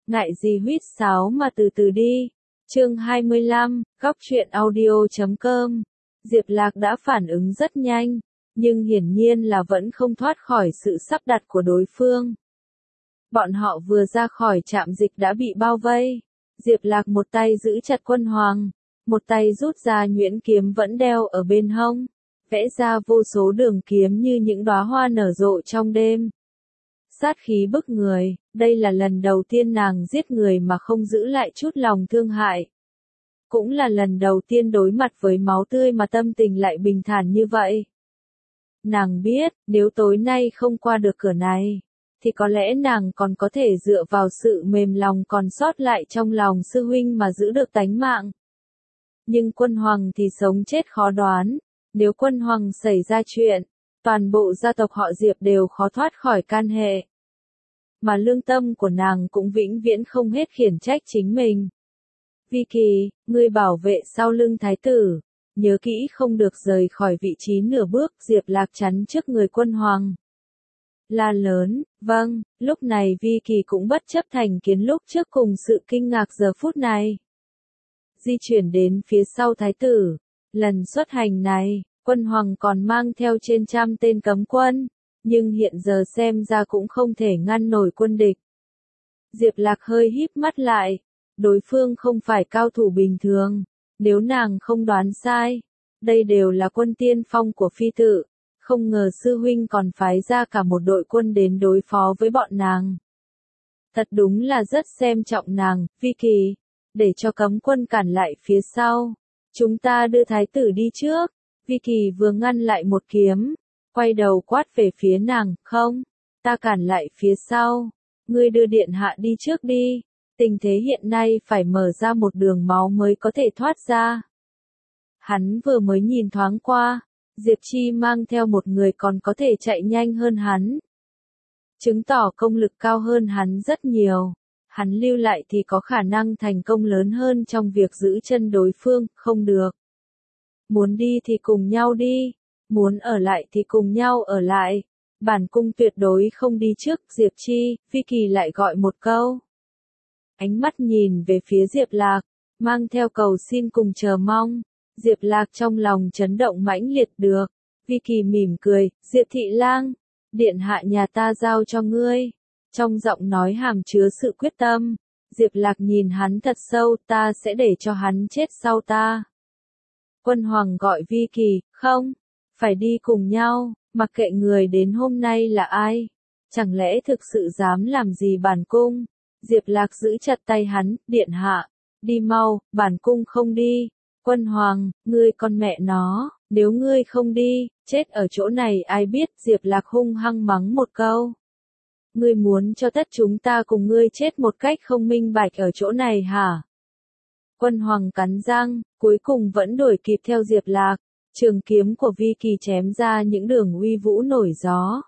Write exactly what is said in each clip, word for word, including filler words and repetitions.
ngại gì huýt sáo mà từ từ đi. Chương hai mươi lăm, góc truyện audio chấm com. Diệp Lạc đã phản ứng rất nhanh, nhưng hiển nhiên là vẫn không thoát khỏi sự sắp đặt của đối phương. Bọn họ vừa ra khỏi trạm dịch đã bị bao vây. Diệp Lạc một tay giữ chặt Quân Hoàng, một tay rút ra nhuyễn kiếm vẫn đeo ở bên hông, vẽ ra vô số đường kiếm như những đóa hoa nở rộ trong đêm. Sát khí bức người, đây là lần đầu tiên nàng giết người mà không giữ lại chút lòng thương hại. Cũng là lần đầu tiên đối mặt với máu tươi mà tâm tình lại bình thản như vậy. Nàng biết, nếu tối nay không qua được cửa này, thì có lẽ nàng còn có thể dựa vào sự mềm lòng còn sót lại trong lòng sư huynh mà giữ được tánh mạng. Nhưng Quân Hoàng thì sống chết khó đoán, nếu Quân Hoàng xảy ra chuyện, toàn bộ gia tộc họ Diệp đều khó thoát khỏi can hệ. Mà lương tâm của nàng cũng vĩnh viễn không hết khiển trách chính mình. Vi Kỳ, ngươi bảo vệ sau lưng thái tử, nhớ kỹ không được rời khỏi vị trí nửa bước. Diệp Lạc chắn trước người Quân Hoàng. La lớn, vâng, lúc này Vi Kỳ cũng bất chấp thành kiến lúc trước cùng sự kinh ngạc giờ phút này. Di chuyển đến phía sau thái tử, lần xuất hành này, Quân Hoàng còn mang theo trên trăm tên cấm quân, nhưng hiện giờ xem ra cũng không thể ngăn nổi quân địch. Diệp Lạc hơi híp mắt lại, đối phương không phải cao thủ bình thường, nếu nàng không đoán sai, đây đều là quân tiên phong của phi tự, không ngờ sư huynh còn phái ra cả một đội quân đến đối phó với bọn nàng. Thật đúng là rất xem trọng nàng. Vi Kỳ, để cho cấm quân cản lại phía sau, chúng ta đưa thái tử đi trước. Vi Kỳ vừa ngăn lại một kiếm, quay đầu quát về phía nàng, không, ta cản lại phía sau, ngươi đưa điện hạ đi trước đi, tình thế hiện nay phải mở ra một đường máu mới có thể thoát ra. Hắn vừa mới nhìn thoáng qua, Diệp Chi mang theo một người còn có thể chạy nhanh hơn hắn, chứng tỏ công lực cao hơn hắn rất nhiều. Hắn lưu lại thì có khả năng thành công lớn hơn trong việc giữ chân đối phương, không được. Muốn đi thì cùng nhau đi, muốn ở lại thì cùng nhau ở lại. Bản cung tuyệt đối không đi trước. Diệp Chi, Vi Kỳ lại gọi một câu. Ánh mắt nhìn về phía Diệp Lạc, mang theo cầu xin cùng chờ mong. Diệp Lạc trong lòng chấn động mãnh liệt được. Vi Kỳ mỉm cười, Diệp Thị Lang, điện hạ nhà ta giao cho ngươi. Trong giọng nói hàm chứa sự quyết tâm. Diệp Lạc nhìn hắn thật sâu, ta sẽ để cho hắn chết sau ta. Quân Hoàng gọi Vi Kỳ, không, phải đi cùng nhau, mặc kệ người đến hôm nay là ai. Chẳng lẽ thực sự dám làm gì bản cung? Diệp Lạc giữ chặt tay hắn, điện hạ, đi mau, bản cung không đi. Quân Hoàng, ngươi con mẹ nó, nếu ngươi không đi, chết ở chỗ này ai biết. Diệp Lạc hung hăng mắng một câu. Ngươi muốn cho tất chúng ta cùng ngươi chết một cách không minh bạch ở chỗ này hả? Quân Hoàng cắn răng, cuối cùng vẫn đuổi kịp theo Diệp Lạc. Trường kiếm của Vi Kỳ chém ra những đường uy vũ nổi gió.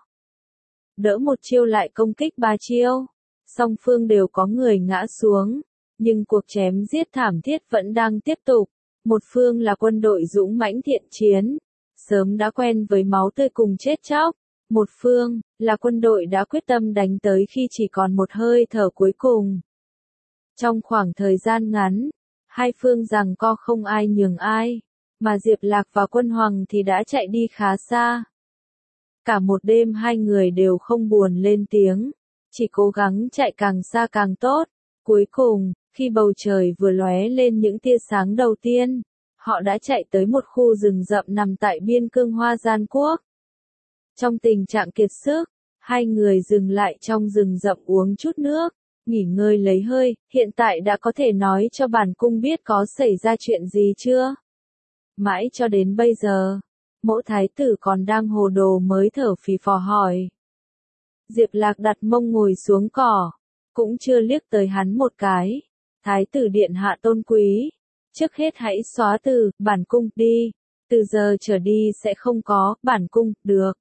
Đỡ một chiêu lại công kích ba chiêu. Song phương đều có người ngã xuống. Nhưng cuộc chém giết thảm thiết vẫn đang tiếp tục. Một phương là quân đội dũng mãnh thiện chiến. Sớm đã quen với máu tươi cùng chết chóc. Một phương, là quân đội đã quyết tâm đánh tới khi chỉ còn một hơi thở cuối cùng. Trong khoảng thời gian ngắn, hai phương giằng co không ai nhường ai, mà Diệp Lạc và Quân Hoàng thì đã chạy đi khá xa. Cả một đêm hai người đều không buồn lên tiếng, chỉ cố gắng chạy càng xa càng tốt. Cuối cùng, khi bầu trời vừa lóe lên những tia sáng đầu tiên, họ đã chạy tới một khu rừng rậm nằm tại biên cương Hoa Gian Quốc. Trong tình trạng kiệt sức, hai người dừng lại trong rừng rậm uống chút nước, nghỉ ngơi lấy hơi. Hiện tại đã có thể nói cho bản cung biết có xảy ra chuyện gì chưa? Mãi cho đến bây giờ, mỗ thái tử còn đang hồ đồ mới thở phì phò hỏi. Diệp Lạc đặt mông ngồi xuống cỏ, cũng chưa liếc tới hắn một cái. Thái tử điện hạ tôn quý, trước hết hãy xóa từ bản cung đi, từ giờ trở đi sẽ không có bản cung, được.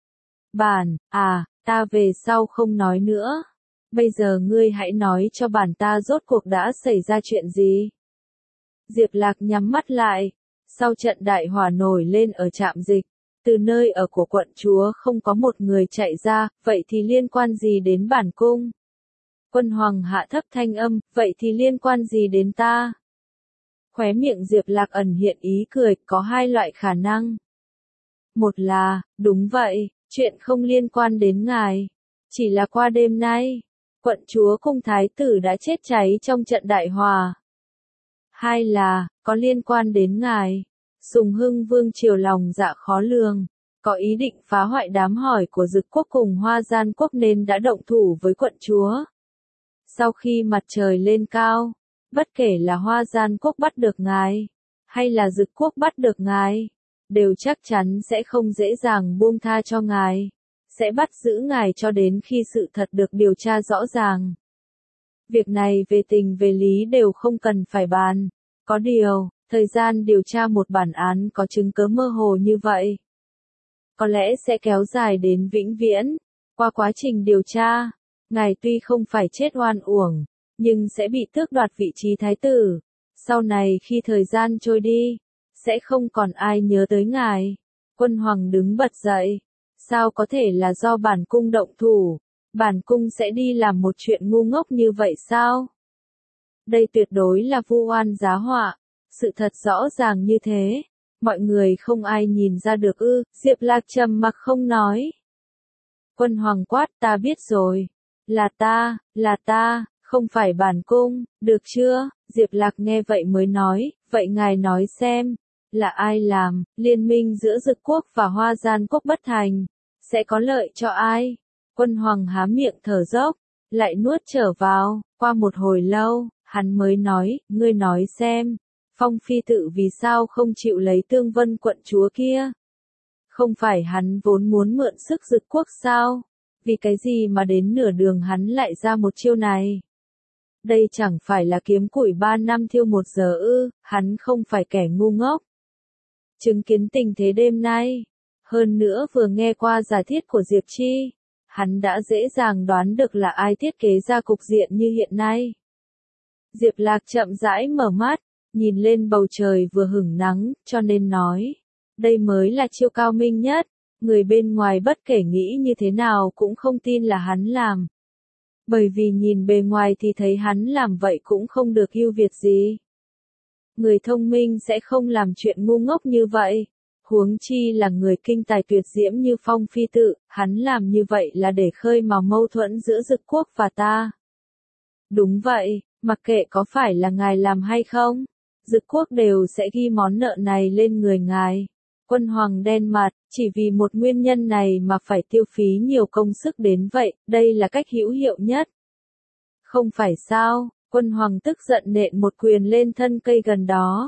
Bản, à, ta về sau không nói nữa. Bây giờ ngươi hãy nói cho bản ta rốt cuộc đã xảy ra chuyện gì. Diệp Lạc nhắm mắt lại. Sau trận đại hỏa nổi lên ở trạm dịch, từ nơi ở của quận chúa không có một người chạy ra, vậy thì liên quan gì đến bản cung? Quân Hoàng hạ thấp thanh âm, vậy thì liên quan gì đến ta? Khóe miệng Diệp Lạc ẩn hiện ý cười, có hai loại khả năng. Một là, đúng vậy, chuyện không liên quan đến ngài. Chỉ là qua đêm nay, quận chúa cùng thái tử đã chết cháy trong trận đại hòa. Hai là, có liên quan đến ngài. Sùng Hưng Vương triều lòng dạ khó lường, có ý định phá hoại đám hỏi của Dực quốc cùng Hoa Gian quốc nên đã động thủ với quận chúa. Sau khi mặt trời lên cao, bất kể là Hoa Gian quốc bắt được ngài, hay là Dực quốc bắt được ngài, đều chắc chắn sẽ không dễ dàng buông tha cho ngài, sẽ bắt giữ ngài cho đến khi sự thật được điều tra rõ ràng. Việc này về tình về lý đều không cần phải bàn, có điều, thời gian điều tra một bản án có chứng cứ mơ hồ như vậy, có lẽ sẽ kéo dài đến vĩnh viễn. Qua quá trình điều tra, ngài tuy không phải chết oan uổng, nhưng sẽ bị tước đoạt vị trí thái tử. Sau này khi thời gian trôi đi, sẽ không còn ai nhớ tới ngài. Quân Hoàng đứng bật dậy. Sao có thể là do bản cung động thủ? Bản cung sẽ đi làm một chuyện ngu ngốc như vậy sao? Đây tuyệt đối là vu oan giá họa. Sự thật rõ ràng như thế. Mọi người không ai nhìn ra được ư? Diệp Lạc trầm mặc không nói. Quân Hoàng quát, ta biết rồi. Là ta, là ta, không phải bản cung, được chưa? Diệp Lạc nghe vậy mới nói, vậy ngài nói xem, là ai làm, liên minh giữa Dực quốc và Hoa Gian quốc bất thành, sẽ có lợi cho ai? Quân Hoàng há miệng thở dốc, lại nuốt trở vào, qua một hồi lâu, hắn mới nói, ngươi nói xem, Phong Phi Tự vì sao không chịu lấy Tương Vân quận chúa kia? Không phải hắn vốn muốn mượn sức Dực quốc sao? Vì cái gì mà đến nửa đường hắn lại ra một chiêu này? Đây chẳng phải là kiếm củi ba năm thiêu một giờ ư, hắn không phải kẻ ngu ngốc. Chứng kiến tình thế đêm nay, hơn nữa vừa nghe qua giả thiết của Diệp Chi, hắn đã dễ dàng đoán được là ai thiết kế ra cục diện như hiện nay. Diệp Lạc chậm rãi mở mắt, nhìn lên bầu trời vừa hửng nắng, cho nên nói, đây mới là chiêu cao minh nhất, người bên ngoài bất kể nghĩ như thế nào cũng không tin là hắn làm. Bởi vì nhìn bề ngoài thì thấy hắn làm vậy cũng không được ưu việt gì. Người thông minh sẽ không làm chuyện ngu ngốc như vậy. Huống chi là người kinh tài tuyệt diễm như Phong Phi Tự, hắn làm như vậy là để khơi mào mâu thuẫn giữa Dực quốc và ta. Đúng vậy, mặc kệ có phải là ngài làm hay không, Dực quốc đều sẽ ghi món nợ này lên người ngài. Quân Hoàng đen mặt, chỉ vì một nguyên nhân này mà phải tiêu phí nhiều công sức đến vậy, đây là cách hữu hiệu nhất. Không phải sao, Quân Hoàng tức giận nện một quyền lên thân cây gần đó.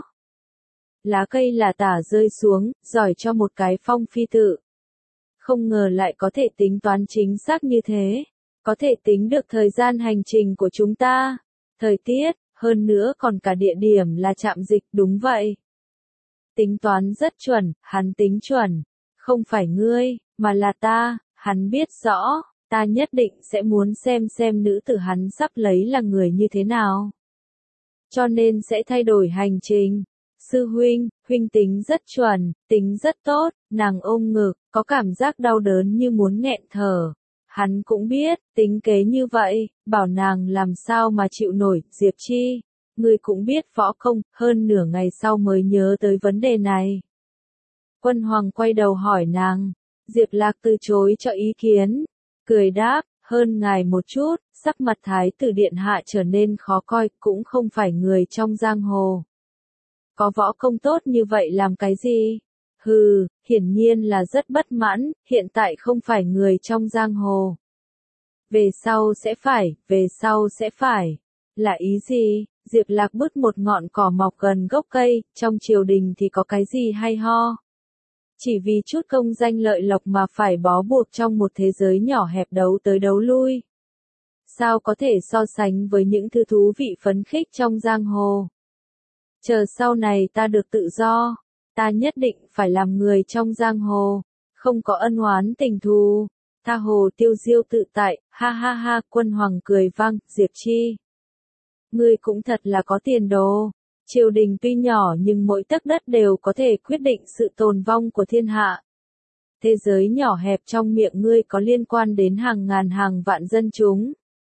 Lá cây là tả rơi xuống, giỏi cho một cái Phong Phi Tự. Không ngờ lại có thể tính toán chính xác như thế, có thể tính được thời gian hành trình của chúng ta, thời tiết, hơn nữa còn cả địa điểm là trạm dịch, đúng vậy. Tính toán rất chuẩn, hắn tính chuẩn, không phải ngươi, mà là ta, hắn biết rõ, ta nhất định sẽ muốn xem xem nữ tử hắn sắp lấy là người như thế nào. Cho nên sẽ thay đổi hành trình. Sư huynh, huynh tính rất chuẩn, tính rất tốt, nàng ôm ngực, có cảm giác đau đớn như muốn nghẹn thở. Hắn cũng biết, tính kế như vậy, bảo nàng làm sao mà chịu nổi, Diệp Chi. Ngươi cũng biết võ công, hơn nửa ngày sau mới nhớ tới vấn đề này. Quân Hoàng quay đầu hỏi nàng, Diệp Lạc từ chối cho ý kiến, cười đáp, hơn ngài một chút, sắc mặt thái tử điện hạ trở nên khó coi, cũng không phải người trong giang hồ. Có võ công tốt như vậy làm cái gì? Hừ, hiển nhiên là rất bất mãn, hiện tại không phải người trong giang hồ. Về sau sẽ phải, về sau sẽ phải. Là ý gì? Diệp Lạc bứt một ngọn cỏ mọc gần gốc cây, trong triều đình thì có cái gì hay ho? Chỉ vì chút công danh lợi lộc mà phải bó buộc trong một thế giới nhỏ hẹp đấu tới đấu lui. Sao có thể so sánh với những thứ thú vị phấn khích trong giang hồ? Chờ sau này ta được tự do, ta nhất định phải làm người trong giang hồ, không có ân oán tình thù, tha hồ tiêu diêu tự tại, ha ha ha. Quân Hoàng cười vang, Diệp Chi. Ngươi cũng thật là có tiền đồ, triều đình tuy nhỏ nhưng mỗi tấc đất đều có thể quyết định sự tồn vong của thiên hạ. Thế giới nhỏ hẹp trong miệng ngươi có liên quan đến hàng ngàn hàng vạn dân chúng.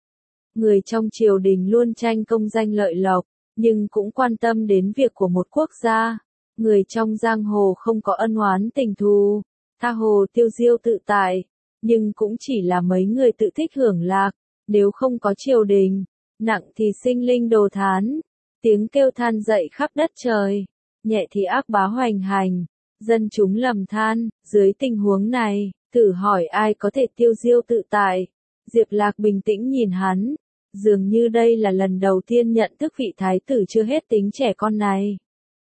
Người trong triều đình luôn tranh công danh lợi lộc, nhưng cũng quan tâm đến việc của một quốc gia. Người trong giang hồ không có ân oán tình thù, tha hồ tiêu diêu tự tại, nhưng cũng chỉ là mấy người tự thích hưởng lạc. Nếu không có triều đình, nặng thì sinh linh đồ thán, tiếng kêu than dậy khắp đất trời, nhẹ thì ác bá hoành hành, dân chúng lầm than. Dưới tình huống này, thử hỏi ai có thể tiêu diêu tự tại? Diệp Lạc bình tĩnh nhìn hắn, dường như đây là lần đầu tiên nhận thức vị thái tử chưa hết tính trẻ con này.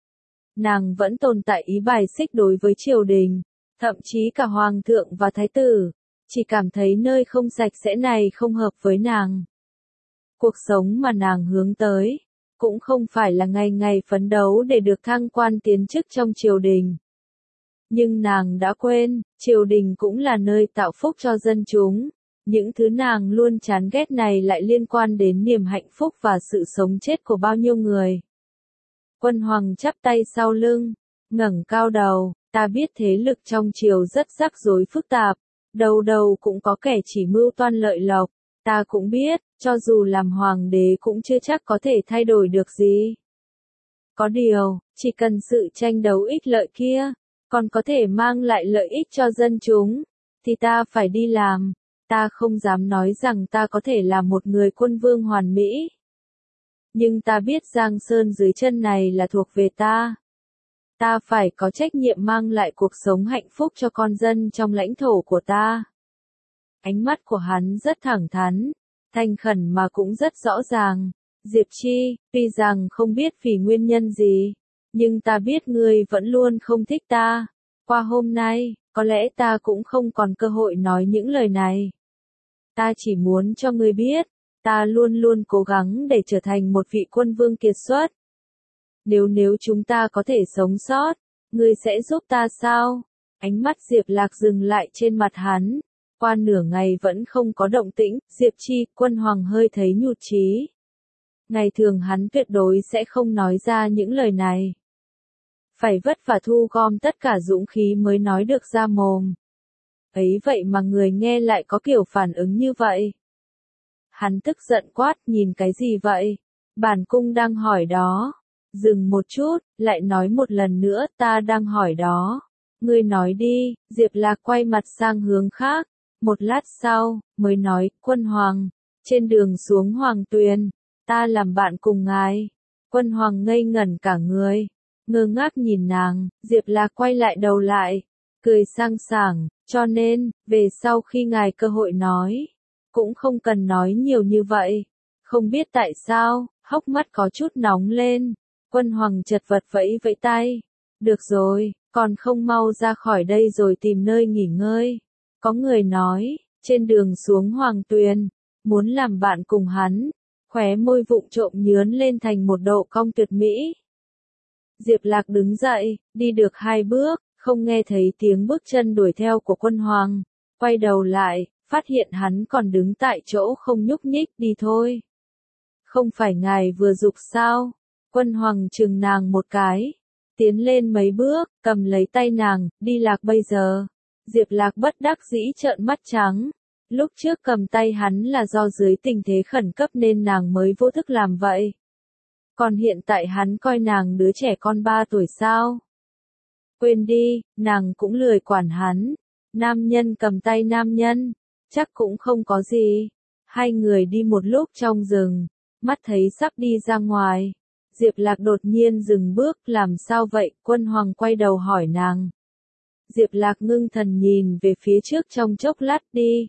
Nàng vẫn tồn tại ý bài xích đối với triều đình, thậm chí cả hoàng thượng và thái tử, chỉ cảm thấy nơi không sạch sẽ này không hợp với nàng. Cuộc sống mà nàng hướng tới, cũng không phải là ngày ngày phấn đấu để được thăng quan tiến chức trong triều đình. Nhưng nàng đã quên, triều đình cũng là nơi tạo phúc cho dân chúng. Những thứ nàng luôn chán ghét này lại liên quan đến niềm hạnh phúc và sự sống chết của bao nhiêu người. Quân Hoàng chắp tay sau lưng, ngẩng cao đầu, ta biết thế lực trong triều rất rắc rối phức tạp, đầu đầu cũng có kẻ chỉ mưu toan lợi lộc, ta cũng biết, cho dù làm hoàng đế cũng chưa chắc có thể thay đổi được gì. Có điều, chỉ cần sự tranh đấu ích lợi kia, còn có thể mang lại lợi ích cho dân chúng, thì ta phải đi làm. Ta không dám nói rằng ta có thể là một người quân vương hoàn mỹ. Nhưng ta biết Giang Sơn dưới chân này là thuộc về ta. Ta phải có trách nhiệm mang lại cuộc sống hạnh phúc cho con dân trong lãnh thổ của ta. Ánh mắt của hắn rất thẳng thắn, thành khẩn mà cũng rất rõ ràng. Diệp Chi, tuy rằng không biết vì nguyên nhân gì, nhưng ta biết ngươi vẫn luôn không thích ta. Qua hôm nay, có lẽ ta cũng không còn cơ hội nói những lời này. Ta chỉ muốn cho ngươi biết, ta luôn luôn cố gắng để trở thành một vị quân vương kiệt xuất. Nếu nếu chúng ta có thể sống sót, ngươi sẽ giúp ta sao? Ánh mắt Diệp Lạc dừng lại trên mặt hắn. Qua nửa ngày vẫn không có động tĩnh, Diệp Chi, Quân Hoàng hơi thấy nhụt chí. Ngày thường hắn tuyệt đối sẽ không nói ra những lời này. Phải vất vả thu gom tất cả dũng khí mới nói được ra mồm. Ấy vậy mà người nghe lại có kiểu phản ứng như vậy. Hắn tức giận quát, nhìn cái gì vậy? Bản cung đang hỏi đó. Dừng một chút, lại nói một lần nữa, ta đang hỏi đó. Ngươi nói đi. Diệp Lạc quay mặt sang hướng khác. Một lát sau, mới nói, Quân Hoàng, trên đường xuống Hoàng Tuyền, ta làm bạn cùng ngài. Quân Hoàng ngây ngẩn cả người, ngơ ngác nhìn nàng. Diệp Lạc quay lại đầu lại, cười sang sảng, cho nên, về sau khi ngài cơ hội nói, cũng không cần nói nhiều như vậy. Không biết tại sao, hốc mắt có chút nóng lên. Quân Hoàng chật vật vẫy vẫy tay. Được rồi, còn không mau ra khỏi đây rồi tìm nơi nghỉ ngơi. Có người nói, trên đường xuống Hoàng Tuyền, muốn làm bạn cùng hắn, khóe môi vụng trộm nhướn lên thành một độ cong tuyệt mỹ. Diệp Lạc đứng dậy, đi được hai bước, không nghe thấy tiếng bước chân đuổi theo của Quân Hoàng. Quay đầu lại, phát hiện hắn còn đứng tại chỗ không nhúc nhích. Đi thôi. Không phải ngài vừa giục sao? Quân Hoàng chừng nàng một cái, tiến lên mấy bước, cầm lấy tay nàng, đi Lạc bây giờ. Diệp Lạc bất đắc dĩ trợn mắt trắng. Lúc trước cầm tay hắn là do dưới tình thế khẩn cấp nên nàng mới vô thức làm vậy. Còn hiện tại hắn coi nàng đứa trẻ con ba tuổi sao? Quên đi, nàng cũng lười quản hắn. Nam nhân cầm tay nam nhân, chắc cũng không có gì. Hai người đi một lúc trong rừng, mắt thấy sắp đi ra ngoài. Diệp Lạc đột nhiên dừng bước, làm sao vậy? Quân Hoàng quay đầu hỏi nàng. Diệp Lạc ngưng thần nhìn về phía trước trong chốc lát. Đi.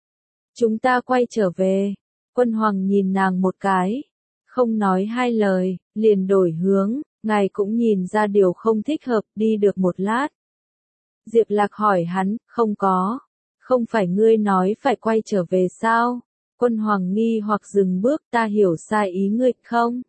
Chúng ta quay trở về. Quân Hoàng nhìn nàng một cái, không nói hai lời, liền đổi hướng. Ngài cũng nhìn ra điều không thích hợp. Đi được một lát, Diệp Lạc hỏi hắn, không có. Không phải ngươi nói phải quay trở về sao? Quân Hoàng nghi hoặc dừng bước. Ta hiểu sai ý ngươi không?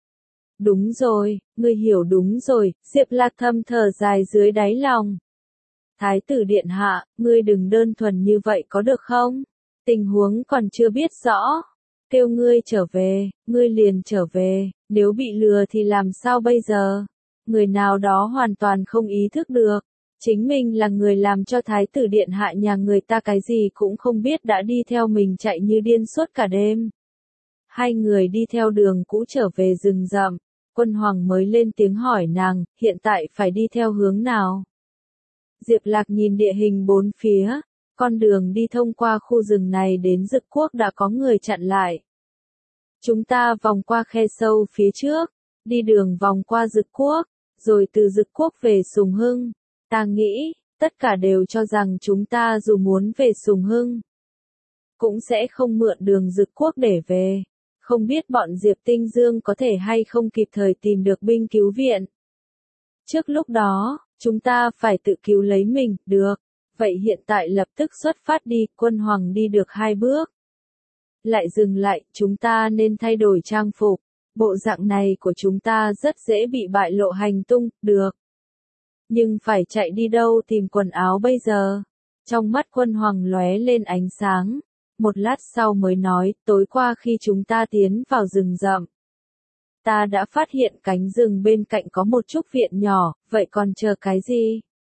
Đúng rồi, ngươi hiểu đúng rồi. Diệp Lạc thầm thở dài dưới đáy lòng. Thái tử điện hạ, ngươi đừng đơn thuần như vậy có được không? Tình huống còn chưa biết rõ. Kêu ngươi trở về, ngươi liền trở về. Nếu bị lừa thì làm sao bây giờ? Người nào đó hoàn toàn không ý thức được. Chính mình là người làm cho thái tử điện hạ nhà người ta cái gì cũng không biết đã đi theo mình chạy như điên suốt cả đêm. Hai người đi theo đường cũ trở về rừng rậm, Quân Hoàng mới lên tiếng hỏi nàng, hiện tại phải đi theo hướng nào? Diệp Lạc nhìn địa hình bốn phía, con đường đi thông qua khu rừng này đến Dực Quốc đã có người chặn lại. Chúng ta vòng qua khe sâu phía trước, đi đường vòng qua Dực Quốc, rồi từ Dực Quốc về Sùng Hưng. Ta nghĩ, tất cả đều cho rằng chúng ta dù muốn về Sùng Hưng, cũng sẽ không mượn đường Dực Quốc để về. Không biết bọn Diệp Tinh Dương có thể hay không kịp thời tìm được binh cứu viện. Trước lúc đó, chúng ta phải tự cứu lấy mình, được. Vậy hiện tại lập tức xuất phát đi, Quân Hoàng đi được hai bước. Lại dừng lại, chúng ta nên thay đổi trang phục. Bộ dạng này của chúng ta rất dễ bị bại lộ hành tung, được. Nhưng phải chạy đi đâu tìm quần áo bây giờ? Trong mắt Quân Hoàng lóe lên ánh sáng. Một lát sau mới nói, tối qua khi chúng ta tiến vào rừng rậm, ta đã phát hiện cánh rừng bên cạnh có một chút viện nhỏ, vậy còn chờ cái gì?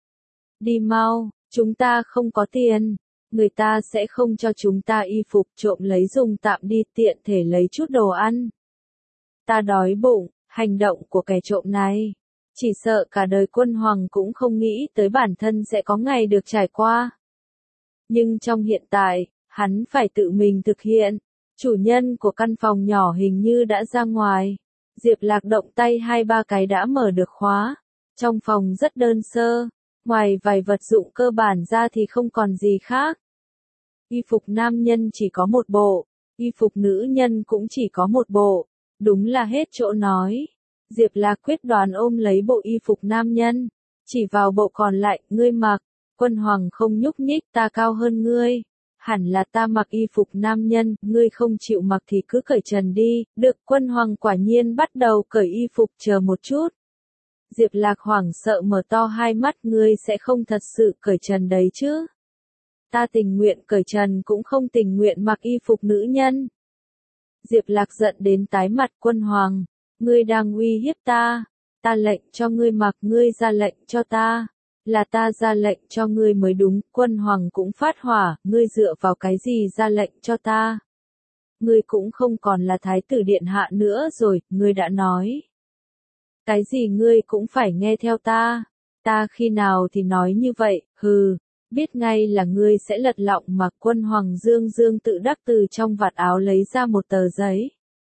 Đi mau, chúng ta không có tiền, người ta sẽ không cho chúng ta y phục, trộm lấy dùng tạm đi, tiện thể lấy chút đồ ăn. Ta đói bụng, hành động của kẻ trộm này, chỉ sợ cả đời Quân Hoàng cũng không nghĩ tới bản thân sẽ có ngày được trải qua. Nhưng trong hiện tại, hắn phải tự mình thực hiện. Chủ nhân của căn phòng nhỏ hình như đã ra ngoài. Diệp Lạc động tay hai ba cái đã mở được khóa. Trong phòng rất đơn sơ, ngoài vài vật dụng cơ bản ra thì không còn gì khác. Y phục nam nhân chỉ có một bộ, y phục nữ nhân cũng chỉ có một bộ. Đúng là hết chỗ nói. Diệp Lạc quyết đoán ôm lấy bộ y phục nam nhân, chỉ vào bộ còn lại, ngươi mặc. Quân Hoàng không nhúc nhích, ta cao hơn ngươi. Hẳn là ta mặc y phục nam nhân, ngươi không chịu mặc thì cứ cởi trần đi, được. Quân Hoàng quả nhiên bắt đầu cởi y phục, chờ một chút. Diệp Lạc hoảng sợ mở to hai mắt, ngươi sẽ không thật sự cởi trần đấy chứ? Ta tình nguyện cởi trần cũng không tình nguyện mặc y phục nữ nhân. Diệp Lạc giận đến tái mặt. Quân Hoàng, ngươi đang uy hiếp ta, ta lệnh cho ngươi mặc, ngươi ra lệnh cho ta. Là ta ra lệnh cho ngươi mới đúng. Quân Hoàng cũng phát hỏa, ngươi dựa vào cái gì ra lệnh cho ta? Ngươi cũng không còn là thái tử điện hạ nữa rồi, ngươi đã nói. Cái gì ngươi cũng phải nghe theo ta. Ta khi nào thì nói như vậy, hừ, biết ngay là ngươi sẽ lật lọng mà. Quân Hoàng dương dương tự đắc từ trong vạt áo lấy ra một tờ giấy.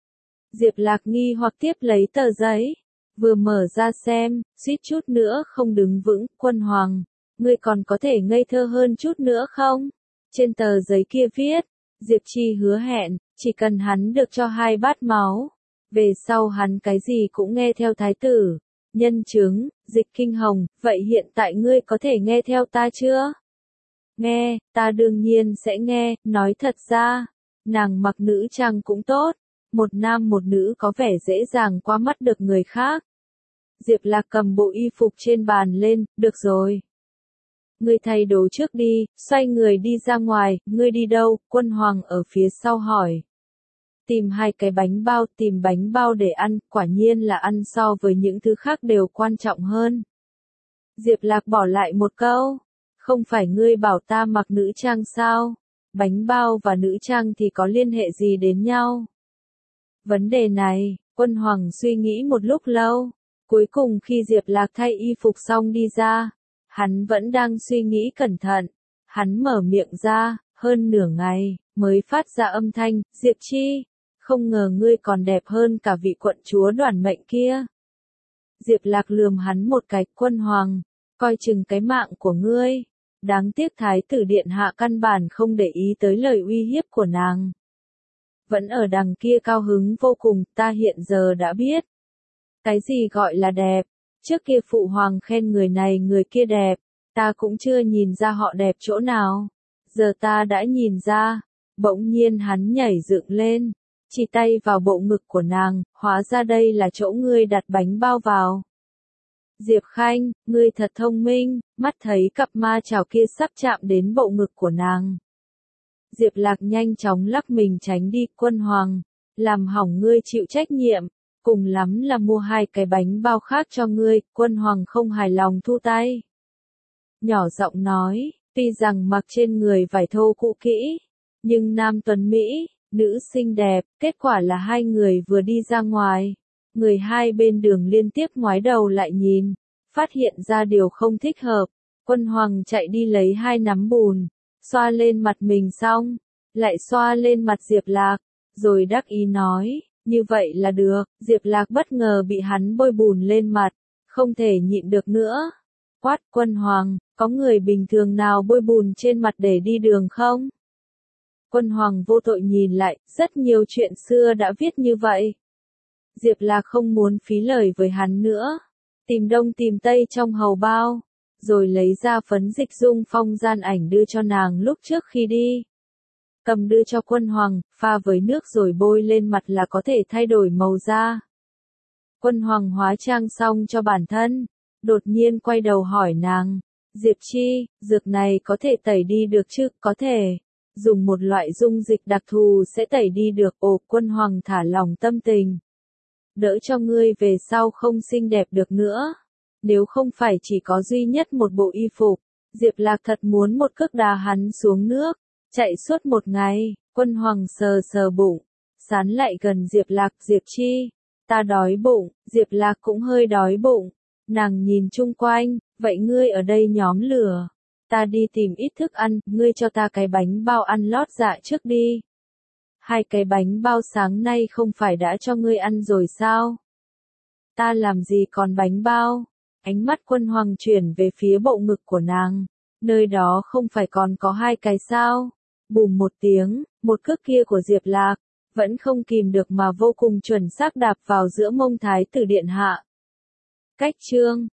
Diệp Lạc nghi hoặc tiếp lấy tờ giấy. Vừa mở ra xem, suýt chút nữa không đứng vững. Quân Hoàng, ngươi còn có thể ngây thơ hơn chút nữa không? Trên tờ giấy kia viết, Diệp Chi hứa hẹn, chỉ cần hắn được cho hai bát máu, về sau hắn cái gì cũng nghe theo thái tử. Nhân chứng, Dịch Kinh Hồng, vậy hiện tại ngươi có thể nghe theo ta chưa? Nghe, ta đương nhiên sẽ nghe, nói thật ra, nàng mặc nữ trang cũng tốt, một nam một nữ có vẻ dễ dàng qua mắt được người khác. Diệp Lạc cầm bộ y phục trên bàn lên, được rồi. Ngươi thay đồ trước đi, xoay người đi ra ngoài, ngươi đi đâu? Quân Hoàng ở phía sau hỏi. Tìm hai cái bánh bao, tìm bánh bao để ăn, quả nhiên là ăn so với những thứ khác đều quan trọng hơn. Diệp Lạc bỏ lại một câu, không phải ngươi bảo ta mặc nữ trang sao? Bánh bao và nữ trang thì có liên hệ gì đến nhau? Vấn đề này, Quân Hoàng suy nghĩ một lúc lâu. Cuối cùng khi Diệp Lạc thay y phục xong đi ra, hắn vẫn đang suy nghĩ cẩn thận. Hắn mở miệng ra, hơn nửa ngày, mới phát ra âm thanh, Diệp Chi, không ngờ ngươi còn đẹp hơn cả vị quận chúa Đoản Mệnh kia. Diệp Lạc lườm hắn một cái. Quân Hoàng, coi chừng cái mạng của ngươi. Đáng tiếc thái tử điện hạ căn bản không để ý tới lời uy hiếp của nàng. Vẫn ở đằng kia cao hứng vô cùng, ta hiện giờ đã biết. Cái gì gọi là đẹp? Trước kia phụ hoàng khen người này người kia đẹp, ta cũng chưa nhìn ra họ đẹp chỗ nào. Giờ ta đã nhìn ra. Bỗng nhiên hắn nhảy dựng lên, chỉ tay vào bộ ngực của nàng, hóa ra đây là chỗ ngươi đặt bánh bao vào. Diệp Khanh, ngươi thật thông minh, mắt thấy cặp ma chảo kia sắp chạm đến bộ ngực của nàng. Diệp Lạc nhanh chóng lắc mình tránh đi. Quân Hoàng, làm hỏng ngươi chịu trách nhiệm, cùng lắm là mua hai cái bánh bao khác cho ngươi. Quân Hoàng không hài lòng thu tay. Nhỏ giọng nói, tuy rằng mặc trên người vải thô cũ kỹ, nhưng nam tuấn Mỹ, nữ xinh đẹp, kết quả là hai người vừa đi ra ngoài. Người hai bên đường liên tiếp ngoái đầu lại nhìn, phát hiện ra điều không thích hợp. Quân Hoàng chạy đi lấy hai nắm bùn, xoa lên mặt mình xong, lại xoa lên mặt Diệp Lạc, rồi đắc ý nói, như vậy là được. Diệp Lạc bất ngờ bị hắn bôi bùn lên mặt, không thể nhịn được nữa. Quát, Quân Hoàng, có người bình thường nào bôi bùn trên mặt để đi đường không? Quân Hoàng vô tội nhìn lại, rất nhiều chuyện xưa đã viết như vậy. Diệp Lạc không muốn phí lời với hắn nữa, tìm đông tìm tây trong hầu bao, rồi lấy ra phấn dịch dung phong gian ảnh đưa cho nàng lúc trước khi đi. Cầm đưa cho Quân Hoàng, pha với nước rồi bôi lên mặt là có thể thay đổi màu da. Quân Hoàng hóa trang xong cho bản thân, đột nhiên quay đầu hỏi nàng, Diệp Chi, dược này có thể tẩy đi được chứ? Có thể, dùng một loại dung dịch đặc thù sẽ tẩy đi được. Ồ, Quân Hoàng thả lỏng tâm tình. Đỡ cho ngươi về sau không xinh đẹp được nữa. Nếu không phải chỉ có duy nhất một bộ y phục, Diệp Lạc thật muốn một cước đá hắn xuống nước, chạy suốt một ngày. Quân Hoàng sờ sờ bụng, sán lại gần Diệp Lạc, Diệp Chi, ta đói bụng. Diệp Lạc cũng hơi đói bụng, nàng nhìn chung quanh, vậy ngươi ở đây nhóm lửa, ta đi tìm ít thức ăn, ngươi cho ta cái bánh bao ăn lót dạ trước đi. Hai cái bánh bao sáng nay không phải đã cho ngươi ăn rồi sao? Ta làm gì còn bánh bao? Ánh mắt Quân Hoàng chuyển về phía bộ ngực của nàng, nơi đó không phải còn có hai cái sao? Bùm một tiếng, một cước kia của Diệp Lạc, vẫn không kìm được mà vô cùng chuẩn xác đạp vào giữa mông thái tử điện hạ. Cách chương